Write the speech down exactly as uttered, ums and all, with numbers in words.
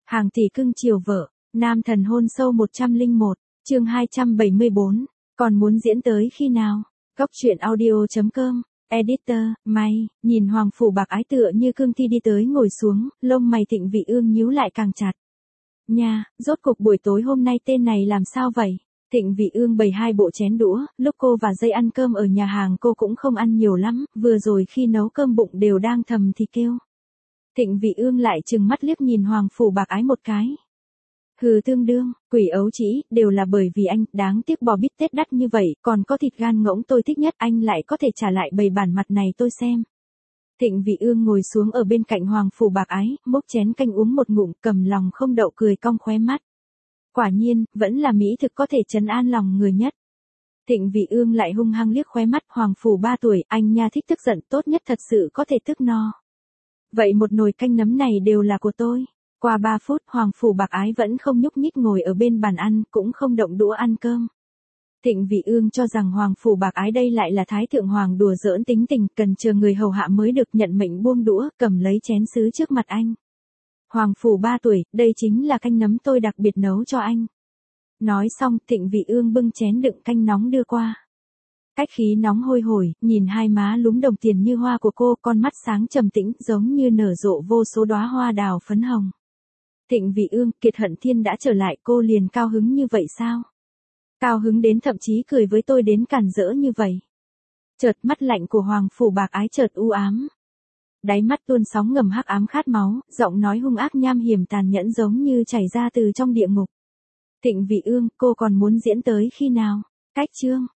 Hàng tỷ cưng chiều vợ, nam thần hôn sâu một trăm lẻ một, chương hai trăm bảy mươi bốn, còn muốn diễn tới khi nào? Góc truyện audio.com, editor, May, nhìn Hoàng Phủ Bạc Ái tựa như cương thi đi tới ngồi xuống, lông mày Thịnh Vị Ương nhíu lại càng chặt. Nha, rốt cuộc buổi tối hôm nay tên này làm sao vậy? Thịnh Vị Ương bày hai bộ chén đũa, lúc cô và Dây ăn cơm ở nhà hàng cô cũng không ăn nhiều lắm, vừa rồi khi nấu cơm bụng đều đang thầm thì kêu. Thịnh Vị Ương lại trừng mắt liếc nhìn Hoàng Phủ Bạc Ái một cái. Hừ tương đương, quỷ ấu trĩ, đều là bởi vì anh, đáng tiếc bò bít tết đắt như vậy, còn có thịt gan ngỗng tôi thích nhất, anh lại có thể trả lại bầy bản mặt này tôi xem. Thịnh Vị Ương ngồi xuống ở bên cạnh Hoàng Phủ Bạc Ái, múc chén canh uống một ngụm, cầm lòng không đậu cười cong khóe mắt. Quả nhiên, vẫn là mỹ thực có thể trấn an lòng người nhất. Thịnh Vị Ương lại hung hăng liếc khóe mắt Hoàng Phủ ba tuổi, anh nha thích tức giận, tốt nhất thật sự có thể tức no. Vậy một nồi canh nấm này đều là của tôi. Qua ba phút, Hoàng Phủ Bạc Ái vẫn không nhúc nhích ngồi ở bên bàn ăn, cũng không động đũa ăn cơm. Thịnh Vị Ương cho rằng Hoàng Phủ Bạc Ái đây lại là Thái Thượng Hoàng đùa giỡn tính tình, cần chờ người hầu hạ mới được nhận mệnh buông đũa, cầm lấy chén sứ trước mặt anh. Hoàng Phủ ba tuổi, đây chính là canh nấm tôi đặc biệt nấu cho anh. Nói xong, Thịnh Vị Ương bưng chén đựng canh nóng đưa qua. Cách khí nóng hôi hổi, nhìn hai má lúm đồng tiền như hoa của cô, con mắt sáng trầm tĩnh, giống như nở rộ vô số đóa hoa đào phấn hồng. Thịnh Vị Ương, Kiệt Hận Thiên đã trở lại, cô liền cao hứng như vậy sao? Cao hứng đến thậm chí cười với tôi đến càn rỡ như vậy. Chợt mắt lạnh của Hoàng Phủ Bạc Ái chợt u ám. Đáy mắt tuôn sóng ngầm hắc ám khát máu, giọng nói hung ác nham hiểm tàn nhẫn giống như chảy ra từ trong địa ngục. Thịnh Vị Ương, cô còn muốn diễn tới khi nào? Cách chương.